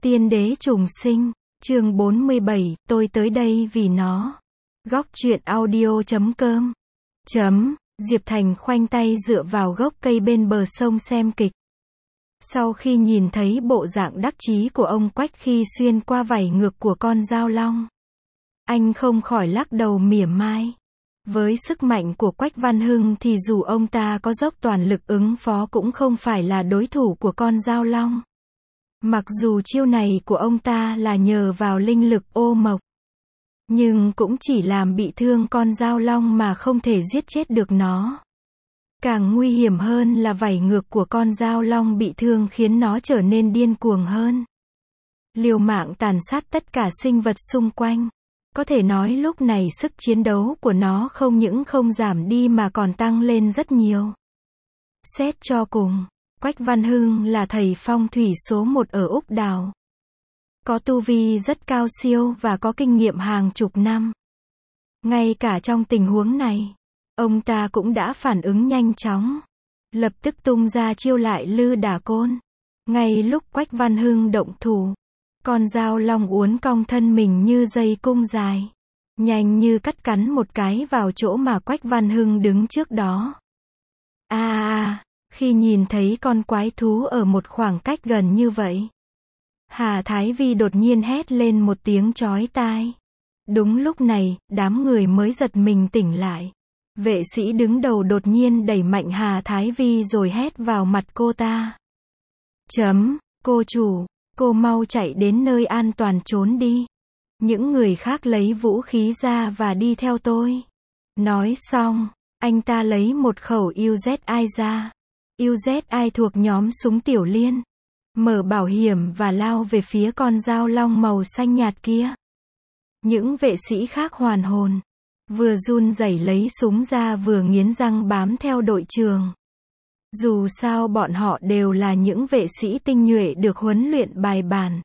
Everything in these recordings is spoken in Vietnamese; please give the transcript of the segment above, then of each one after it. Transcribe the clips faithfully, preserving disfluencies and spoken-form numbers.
Tiên đế trùng sinh, chương bốn mươi bảy, tôi tới đây vì nó. Góc truyện audio chấm com. Chấm, Diệp Thành khoanh tay dựa vào gốc cây bên bờ sông xem kịch. Sau khi nhìn thấy bộ dạng đắc chí của ông Quách khi xuyên qua vảy ngược của con dao long, anh không khỏi lắc đầu mỉa mai. Với sức mạnh của Quách Văn Hưng thì dù ông ta có dốc toàn lực ứng phó cũng không phải là đối thủ của con dao long. Mặc dù chiêu này của ông ta là nhờ vào linh lực ô mộc, nhưng cũng chỉ làm bị thương con dao long mà không thể giết chết được nó. Càng nguy hiểm hơn là vảy ngược của con dao long bị thương khiến nó trở nên điên cuồng hơn, liều mạng tàn sát tất cả sinh vật xung quanh. Có thể nói lúc này sức chiến đấu của nó không những không giảm đi mà còn tăng lên rất nhiều. Xét cho cùng, Quách Văn Hưng là thầy phong thủy số một ở Úc Đào. Có tu vi rất cao siêu và có kinh nghiệm hàng chục năm. Ngay cả trong tình huống này, ông ta cũng đã phản ứng nhanh chóng, lập tức tung ra chiêu lại lư đả côn. Ngay lúc Quách Văn Hưng động thủ, con dao long uốn cong thân mình như dây cung dài, nhanh như cắt cắn một cái vào chỗ mà Quách Văn Hưng đứng trước đó. A a, khi nhìn thấy con quái thú ở một khoảng cách gần như vậy, Hà Thái Vi đột nhiên hét lên một tiếng chói tai. Đúng lúc này, đám người mới giật mình tỉnh lại. Vệ sĩ đứng đầu đột nhiên đẩy mạnh Hà Thái Vi rồi hét vào mặt cô ta. Chấm, cô chủ, cô mau chạy đến nơi an toàn trốn đi. Những người khác lấy vũ khí ra và đi theo tôi. Nói xong, anh ta lấy một khẩu U Z I ra. U Z I thuộc nhóm súng tiểu liên. Mở bảo hiểm và lao về phía con dao long màu xanh nhạt kia. Những vệ sĩ khác hoàn hồn, vừa run rẩy lấy súng ra vừa nghiến răng bám theo đội trưởng. Dù sao bọn họ đều là những vệ sĩ tinh nhuệ được huấn luyện bài bản.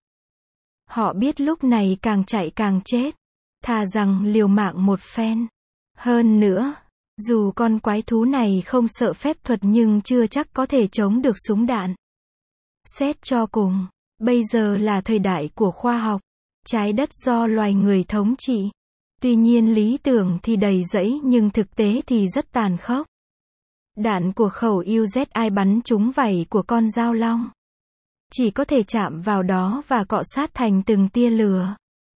Họ biết lúc này càng chạy càng chết, thà rằng liều mạng một phen. Hơn nữa, dù con quái thú này không sợ phép thuật nhưng chưa chắc có thể chống được súng đạn. Xét cho cùng, bây giờ là thời đại của khoa học, trái đất do loài người thống trị. Tuy nhiên lý tưởng thì đầy rẫy nhưng thực tế thì rất tàn khốc. Đạn của khẩu U Z I bắn trúng vảy của con dao long, chỉ có thể chạm vào đó và cọ sát thành từng tia lửa.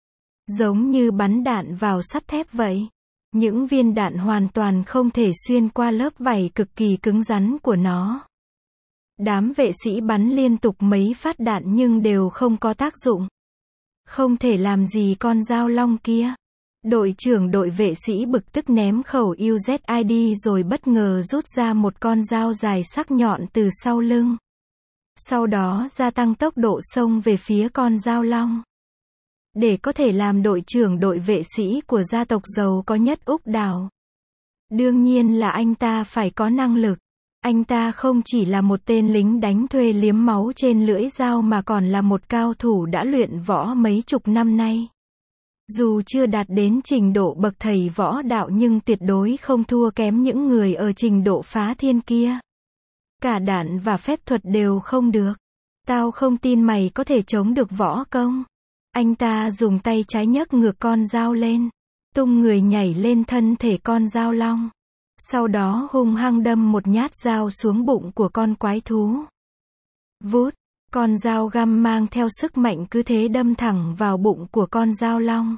Giống như bắn đạn vào sắt thép vậy. Những viên đạn hoàn toàn không thể xuyên qua lớp vảy cực kỳ cứng rắn của nó. Đám vệ sĩ bắn liên tục mấy phát đạn nhưng đều không có tác dụng. Không thể làm gì con dao long kia. Đội trưởng đội vệ sĩ bực tức ném khẩu U Z I đi rồi bất ngờ rút ra một con dao dài sắc nhọn từ sau lưng. Sau đó gia tăng tốc độ xông về phía con dao long. Để có thể làm đội trưởng đội vệ sĩ của gia tộc giàu có nhất Úc Đào, đương nhiên là anh ta phải có năng lực. Anh ta không chỉ là một tên lính đánh thuê liếm máu trên lưỡi dao mà còn là một cao thủ đã luyện võ mấy chục năm nay. Dù chưa đạt đến trình độ bậc thầy võ đạo nhưng tuyệt đối không thua kém những người ở trình độ phá thiên kia. Cả đạn và phép thuật đều không được. Tao không tin mày có thể chống được võ công. Anh ta dùng tay trái nhấc ngược con dao lên, tung người nhảy lên thân thể con dao long. Sau đó hung hăng đâm một nhát dao xuống bụng của con quái thú. Vút, con dao găm mang theo sức mạnh cứ thế đâm thẳng vào bụng của con dao long.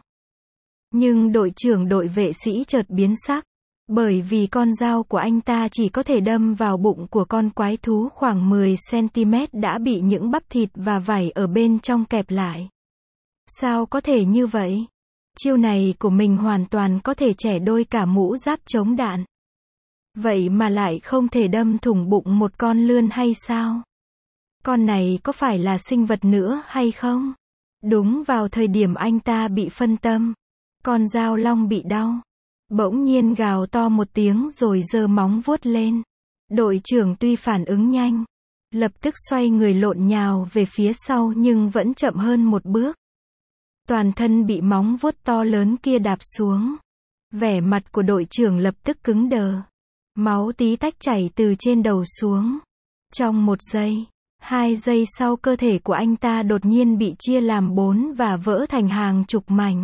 Nhưng đội trưởng đội vệ sĩ chợt biến sắc, bởi vì con dao của anh ta chỉ có thể đâm vào bụng của con quái thú khoảng mười xăng-ti-mét đã bị những bắp thịt và vảy ở bên trong kẹp lại. Sao có thể như vậy? Chiêu này của mình hoàn toàn có thể chẻ đôi cả mũ giáp chống đạn. Vậy mà lại không thể đâm thủng bụng một con lươn hay sao? Con này có phải là sinh vật nữa hay không? Đúng vào thời điểm anh ta bị phân tâm, con dao long bị đau, bỗng nhiên gào to một tiếng rồi giơ móng vuốt lên. Đội trưởng tuy phản ứng nhanh, lập tức xoay người lộn nhào về phía sau nhưng vẫn chậm hơn một bước. Toàn thân bị móng vuốt to lớn kia đạp xuống. Vẻ mặt của đội trưởng lập tức cứng đờ. Máu tí tách chảy từ trên đầu xuống. Trong một giây, Hai giây sau cơ thể của anh ta đột nhiên bị chia làm bốn và vỡ thành hàng chục mảnh.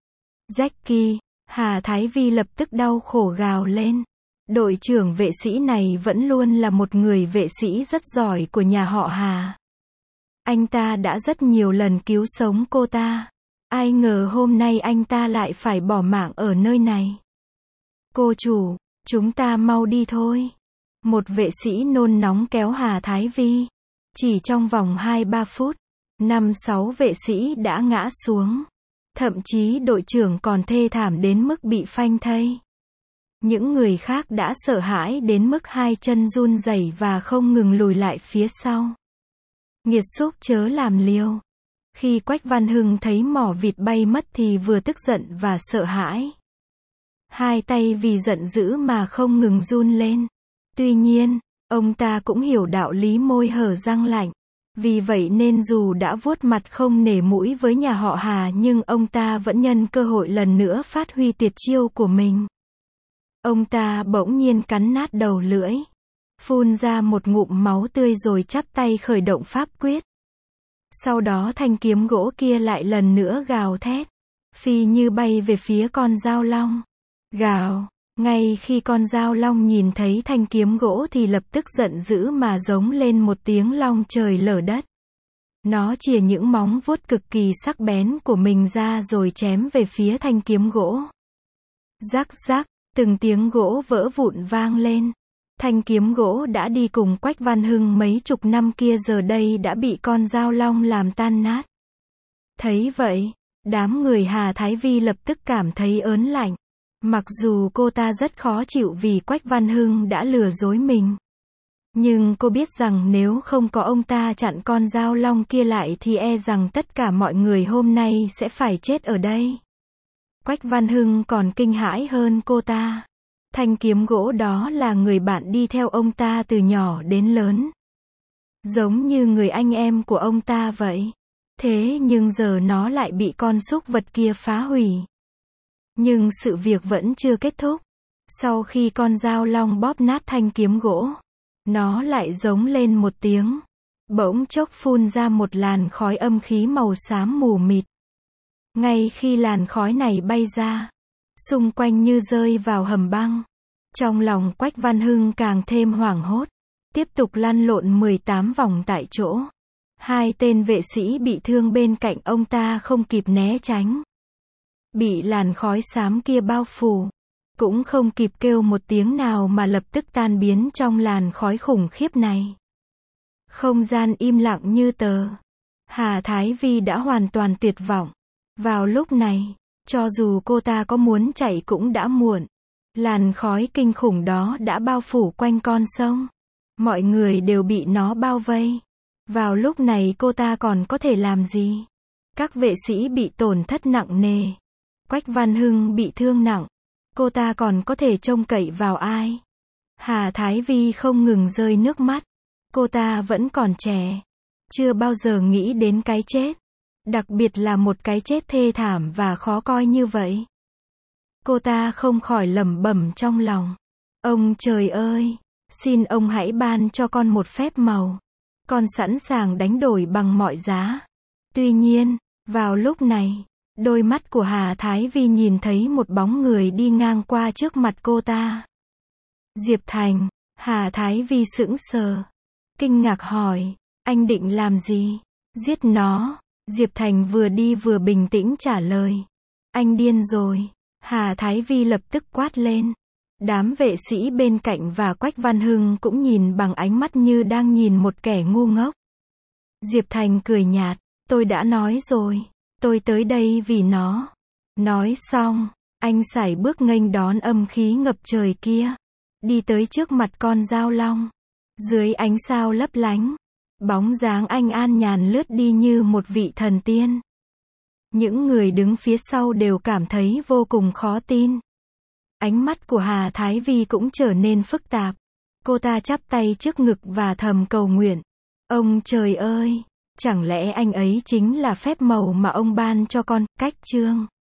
Jackie, Hà Thái Vi lập tức đau khổ gào lên. Đội trưởng vệ sĩ này vẫn luôn là một người vệ sĩ rất giỏi của nhà họ Hà. Anh ta đã rất nhiều lần cứu sống cô ta. Ai ngờ hôm nay anh ta lại phải bỏ mạng ở nơi này. Cô chủ, chúng ta mau đi thôi. Một vệ sĩ nôn nóng kéo Hà Thái Vi. Chỉ trong vòng hai ba phút, năm sáu vệ sĩ đã ngã xuống. Thậm chí đội trưởng còn thê thảm đến mức bị phanh thây. Những người khác đã sợ hãi đến mức hai chân run rẩy và không ngừng lùi lại phía sau. Nghiệt xúc chớ làm liều. Khi Quách Văn Hưng thấy mỏ vịt bay mất thì vừa tức giận và sợ hãi. Hai tay vì giận dữ mà không ngừng run lên. Tuy nhiên, ông ta cũng hiểu đạo lý môi hở răng lạnh. Vì vậy nên dù đã vuốt mặt không nể mũi với nhà họ Hà nhưng ông ta vẫn nhân cơ hội lần nữa phát huy tuyệt chiêu của mình. Ông ta bỗng nhiên cắn nát đầu lưỡi. Phun ra một ngụm máu tươi rồi chắp tay khởi động pháp quyết. Sau đó thanh kiếm gỗ kia lại lần nữa gào thét. Phi như bay về phía con dao long. Gào. Ngay khi con dao long nhìn thấy thanh kiếm gỗ thì lập tức giận dữ mà giống lên một tiếng long trời lở đất. Nó chìa những móng vuốt cực kỳ sắc bén của mình ra rồi chém về phía thanh kiếm gỗ. Rắc rắc, từng tiếng gỗ vỡ vụn vang lên. Thanh kiếm gỗ đã đi cùng Quách Văn Hưng mấy chục năm kia giờ đây đã bị con dao long làm tan nát. Thấy vậy, đám người Hà Thái Vi lập tức cảm thấy ớn lạnh. Mặc dù cô ta rất khó chịu vì Quách Văn Hưng đã lừa dối mình. Nhưng cô biết rằng nếu không có ông ta chặn con dao long kia lại thì e rằng tất cả mọi người hôm nay sẽ phải chết ở đây. Quách Văn Hưng còn kinh hãi hơn cô ta. Thanh kiếm gỗ đó là người bạn đi theo ông ta từ nhỏ đến lớn. Giống như người anh em của ông ta vậy. Thế nhưng giờ nó lại bị con súc vật kia phá hủy. Nhưng sự việc vẫn chưa kết thúc. Sau khi con dao long bóp nát thanh kiếm gỗ, nó lại giống lên một tiếng. Bỗng chốc phun ra một làn khói âm khí màu xám mù mịt. Ngay khi làn khói này bay ra, xung quanh như rơi vào hầm băng. Trong lòng Quách Văn Hưng càng thêm hoảng hốt. Tiếp tục lăn lộn mười tám vòng tại chỗ. Hai tên vệ sĩ bị thương bên cạnh ông ta không kịp né tránh. Bị làn khói xám kia bao phủ. Cũng không kịp kêu một tiếng nào mà lập tức tan biến trong làn khói khủng khiếp này. Không gian im lặng như tờ. Hà Thái Vi đã hoàn toàn tuyệt vọng. Vào lúc này, cho dù cô ta có muốn chạy cũng đã muộn. Làn khói kinh khủng đó đã bao phủ quanh con sông. Mọi người đều bị nó bao vây. Vào lúc này cô ta còn có thể làm gì? Các vệ sĩ bị tổn thất nặng nề. Quách Văn Hưng bị thương nặng. Cô ta còn có thể trông cậy vào ai? Hà Thái Vi không ngừng rơi nước mắt. Cô ta vẫn còn trẻ. Chưa bao giờ nghĩ đến cái chết. Đặc biệt là một cái chết thê thảm và khó coi như vậy. Cô ta không khỏi lẩm bẩm trong lòng. Ông trời ơi! Xin ông hãy ban cho con một phép màu. Con sẵn sàng đánh đổi bằng mọi giá. Tuy nhiên, vào lúc này, đôi mắt của Hà Thái Vi nhìn thấy một bóng người đi ngang qua trước mặt cô ta. Diệp Thành. Hà Thái Vi sững sờ. Kinh ngạc hỏi, anh định làm gì? Giết nó. Diệp Thành vừa đi vừa bình tĩnh trả lời. Anh điên rồi. Hà Thái Vi lập tức quát lên. Đám vệ sĩ bên cạnh và Quách Văn Hưng cũng nhìn bằng ánh mắt như đang nhìn một kẻ ngu ngốc. Diệp Thành cười nhạt. Tôi đã nói rồi. Tôi tới đây vì nó. Nói xong, anh sải bước nghênh đón âm khí ngập trời kia. Đi tới trước mặt con dao long. Dưới ánh sao lấp lánh, bóng dáng anh an nhàn lướt đi như một vị thần tiên. Những người đứng phía sau đều cảm thấy vô cùng khó tin. Ánh mắt của Hà Thái Vi cũng trở nên phức tạp. Cô ta chắp tay trước ngực và thầm cầu nguyện. Ông trời ơi! Chẳng lẽ anh ấy chính là phép màu mà ông ban cho con? Cách chương